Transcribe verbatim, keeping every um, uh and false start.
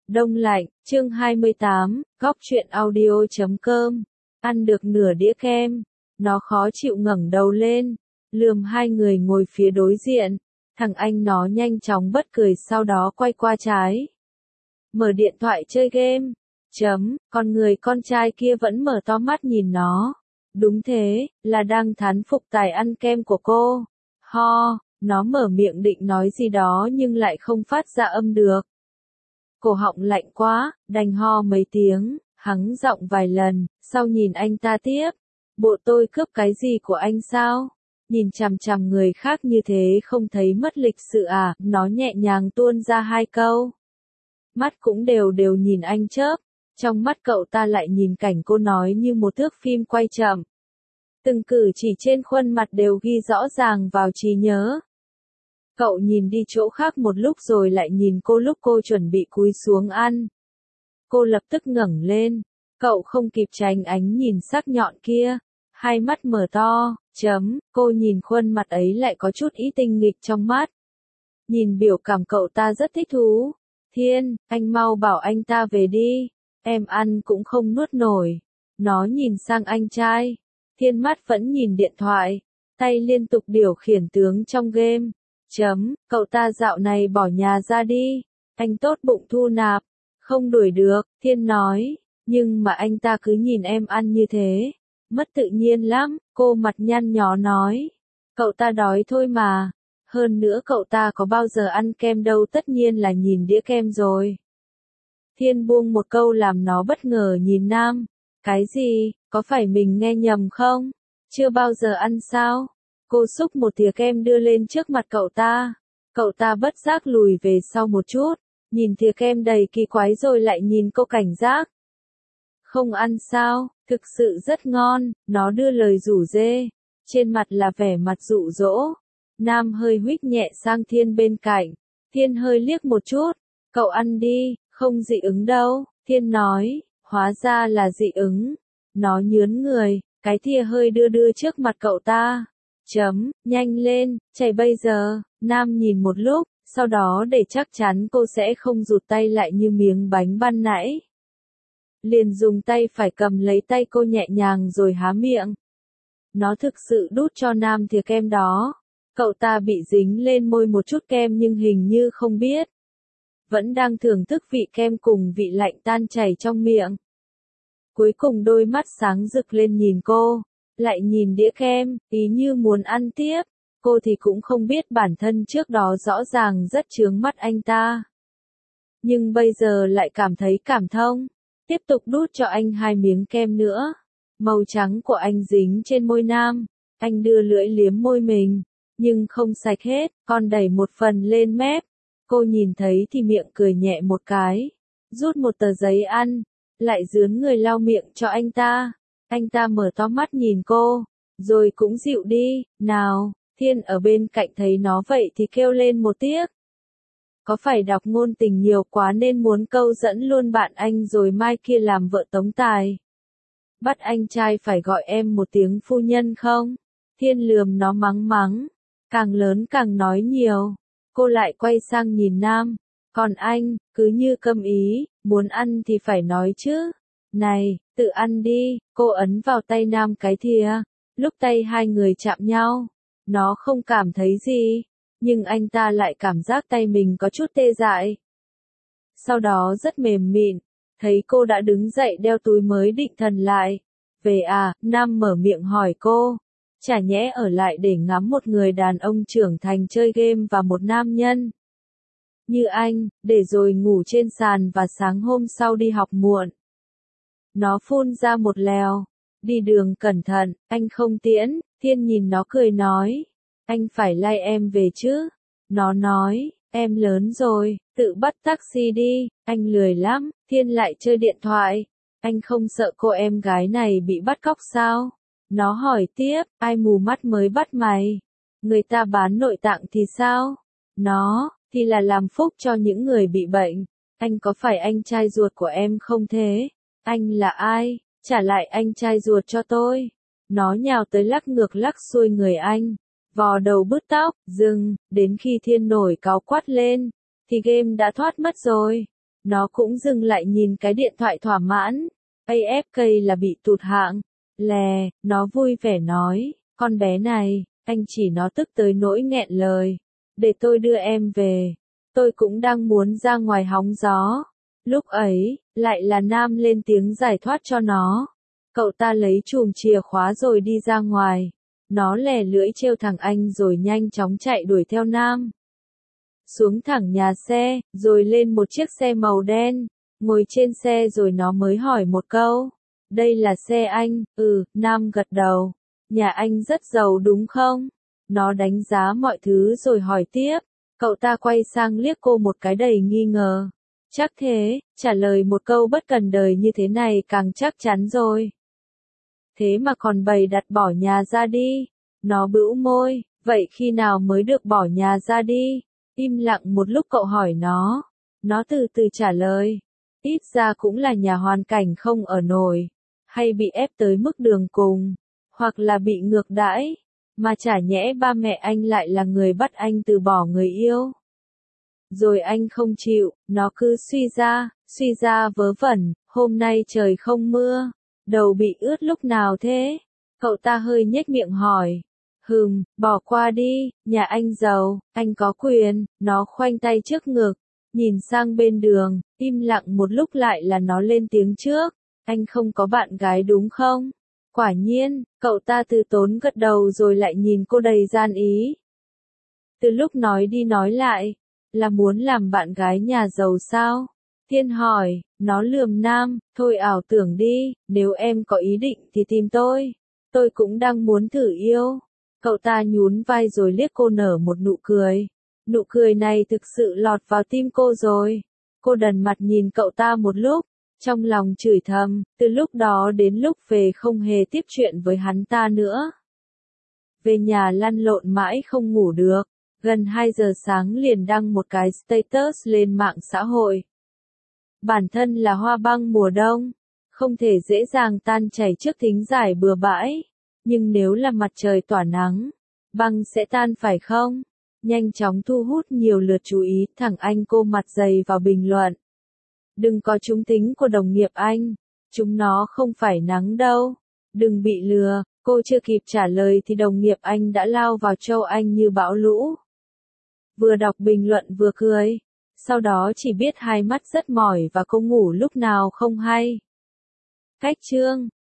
Đông lạnh, chương hai mươi tám, góc truyện audio chấm com. Ăn được nửa đĩa kem, nó khó chịu ngẩng đầu lên, lườm hai người ngồi phía đối diện. Thằng anh nó nhanh chóng bật cười sau đó quay qua trái. Mở điện thoại chơi game. Chấm, còn người con trai kia vẫn mở to mắt nhìn nó. Đúng thế, là đang thán phục tài ăn kem của cô. Ho, nó mở miệng định nói gì đó nhưng lại không phát ra âm được. Cổ họng lạnh quá, đành ho mấy tiếng, hắng giọng vài lần, sau nhìn anh ta tiếp. Bộ tôi cướp cái gì của anh sao? Nhìn chằm chằm người khác như thế không thấy mất lịch sự à? Nó nhẹ nhàng tuôn ra hai câu. Mắt cũng đều đều nhìn anh chớp. Trong mắt cậu ta lại nhìn cảnh cô nói như một thước phim quay chậm. Từng cử chỉ trên khuôn mặt đều ghi rõ ràng vào trí nhớ. Cậu nhìn đi chỗ khác một lúc rồi lại nhìn cô lúc cô chuẩn bị cúi xuống ăn. Cô lập tức ngẩng lên. Cậu không kịp tránh ánh nhìn sắc nhọn kia. Hai mắt mở to, chấm, cô nhìn khuôn mặt ấy lại có chút ý tinh nghịch trong mắt. Nhìn biểu cảm cậu ta rất thích thú. Thiên, anh mau bảo anh ta về đi. Em ăn cũng không nuốt nổi. Nó nhìn sang anh trai. Thiên mắt vẫn nhìn điện thoại. Tay liên tục điều khiển tướng trong game. Chấm, cậu ta dạo này bỏ nhà ra đi. Anh tốt bụng thu nạp. Không đuổi được, Thiên nói. Nhưng mà anh ta cứ nhìn em ăn như thế. Mất tự nhiên lắm, cô mặt nhăn nhó nói. Cậu ta đói thôi mà. Hơn nữa cậu ta có bao giờ ăn kem đâu, tất nhiên là nhìn đĩa kem rồi. Thiên buông một câu làm nó bất ngờ nhìn Nam. Cái gì, có phải mình nghe nhầm không? Chưa bao giờ ăn sao? Cô xúc một thìa kem đưa lên trước mặt cậu ta. Cậu ta bất giác lùi về sau một chút. Nhìn thìa kem đầy kỳ quái rồi lại nhìn cô cảnh giác. Không ăn sao, thực sự rất ngon, nó đưa lời rủ rê. Trên mặt là vẻ mặt dụ dỗ. Nam hơi huých nhẹ sang Thiên bên cạnh. Thiên hơi liếc một chút. Cậu ăn đi, không dị ứng đâu, Thiên nói. Hóa ra là dị ứng. Nó nhướn người, cái thìa hơi đưa đưa trước mặt cậu ta. Chấm, nhanh lên, chảy bây giờ. Nam nhìn một lúc, sau đó để chắc chắn cô sẽ không rụt tay lại như miếng bánh ban nãy. Liền dùng tay phải cầm lấy tay cô nhẹ nhàng rồi há miệng. Nó thực sự đút cho Nam thìa kem đó. Cậu ta bị dính lên môi một chút kem nhưng hình như không biết. Vẫn đang thưởng thức vị kem cùng vị lạnh tan chảy trong miệng. Cuối cùng đôi mắt sáng rực lên nhìn cô. Lại nhìn đĩa kem, ý như muốn ăn tiếp. Cô thì cũng không biết bản thân trước đó rõ ràng rất chướng mắt anh ta. Nhưng bây giờ lại cảm thấy cảm thông. Tiếp tục đút cho anh hai miếng kem nữa. Màu trắng của anh dính trên môi Nam. Anh đưa lưỡi liếm môi mình. Nhưng không sạch hết, còn đẩy một phần lên mép. Cô nhìn thấy thì miệng cười nhẹ một cái. Rút một tờ giấy ăn. Lại dướn người lau miệng cho anh ta. Anh ta mở to mắt nhìn cô. Rồi cũng dịu đi, nào. Thiên ở bên cạnh thấy nó vậy thì kêu lên một tiếc. Có phải đọc ngôn tình nhiều quá nên muốn câu dẫn luôn bạn anh rồi mai kia làm vợ tống tài. Bắt anh trai phải gọi em một tiếng phu nhân không? Thiên lườm nó mắng mắng. Càng lớn càng nói nhiều. Cô lại quay sang nhìn Nam. Còn anh, cứ như câm ý, muốn ăn thì phải nói chứ. Này, tự ăn đi, cô ấn vào tay Nam cái thìa. Lúc tay hai người chạm nhau, nó không cảm thấy gì. Nhưng anh ta lại cảm giác tay mình có chút tê dại. Sau đó rất mềm mịn. Thấy cô đã đứng dậy đeo túi mới định thần lại. Về à, Nam mở miệng hỏi cô. Chả nhẽ ở lại để ngắm một người đàn ông trưởng thành chơi game và một nam nhân như anh, để rồi ngủ trên sàn và sáng hôm sau đi học muộn. Nó phun ra một lèo. Đi đường cẩn thận, anh không tiễn. Thiên nhìn nó cười nói. Anh phải lay em về chứ. Nó nói, em lớn rồi, tự bắt taxi đi. Anh lười lắm. Thiên lại chơi điện thoại. Anh không sợ cô em gái này bị bắt cóc sao? Nó hỏi tiếp, ai mù mắt mới bắt mày? Người ta bán nội tạng thì sao? Nó, thì là làm phúc cho những người bị bệnh. Anh có phải anh trai ruột của em không thế? Anh là ai? Trả lại anh trai ruột cho tôi. Nó nhào tới lắc ngược lắc xuôi người anh. Vò đầu bứt tóc, dừng, đến khi Thiên nổi cáu quát lên. Thì game đã thoát mất rồi. Nó cũng dừng lại nhìn cái điện thoại thỏa mãn. a ép ca là bị tụt hạng. Lè, nó vui vẻ nói, con bé này, anh chỉ nó tức tới nỗi nghẹn lời. Để tôi đưa em về. Tôi cũng đang muốn ra ngoài hóng gió. Lúc ấy, lại là Nam lên tiếng giải thoát cho nó. Cậu ta lấy chùm chìa khóa rồi đi ra ngoài. Nó lè lưỡi trêu thằng anh rồi nhanh chóng chạy đuổi theo Nam. Xuống thẳng nhà xe, rồi lên một chiếc xe màu đen. Ngồi trên xe rồi nó mới hỏi một câu. Đây là xe anh, ừ, Nam gật đầu. Nhà anh rất giàu đúng không? Nó đánh giá mọi thứ rồi hỏi tiếp. Cậu ta quay sang liếc cô một cái đầy nghi ngờ. Chắc thế, trả lời một câu bất cần đời như thế này càng chắc chắn rồi. Thế mà còn bày đặt bỏ nhà ra đi. Nó bĩu môi, vậy khi nào mới được bỏ nhà ra đi? Im lặng một lúc cậu hỏi nó. Nó từ từ trả lời. Ít ra cũng là nhà hoàn cảnh không ở nổi. Hay bị ép tới mức đường cùng. Hoặc là bị ngược đãi. Mà chả nhẽ ba mẹ anh lại là người bắt anh từ bỏ người yêu. Rồi anh không chịu, nó cứ suy ra, suy ra vớ vẩn, hôm nay trời không mưa, đầu bị ướt lúc nào thế? Cậu ta hơi nhếch miệng hỏi. Hừm, bỏ qua đi, nhà anh giàu, anh có quyền, nó khoanh tay trước ngực, nhìn sang bên đường, im lặng một lúc lại là nó lên tiếng trước. Anh không có bạn gái đúng không? Quả nhiên, cậu ta từ tốn gật đầu rồi lại nhìn cô đầy gian ý. Từ lúc nói đi nói lại, là muốn làm bạn gái nhà giàu sao? Thiên hỏi, nó lườm Nam, thôi ảo tưởng đi, nếu em có ý định thì tìm tôi. Tôi cũng đang muốn thử yêu. Cậu ta nhún vai rồi liếc cô nở một nụ cười. Nụ cười này thực sự lọt vào tim cô rồi. Cô đần mặt nhìn cậu ta một lúc, trong lòng chửi thầm, từ lúc đó đến lúc về không hề tiếp chuyện với hắn ta nữa. Về nhà lăn lộn mãi không ngủ được, gần hai giờ sáng liền đăng một cái status lên mạng xã hội. Bản thân là hoa băng mùa đông, không thể dễ dàng tan chảy trước thính giải bừa bãi, nhưng nếu là mặt trời tỏa nắng, băng sẽ tan phải không? Nhanh chóng thu hút nhiều lượt chú ý, thằng anh cô mặt dày vào bình luận. Đừng có trúng tính của đồng nghiệp anh, chúng nó không phải nắng đâu, đừng bị lừa. Cô chưa kịp trả lời thì đồng nghiệp anh đã lao vào trâu anh như bão lũ. Vừa đọc bình luận vừa cười, sau đó chỉ biết hai mắt rất mỏi và cô ngủ lúc nào không hay. Cách chương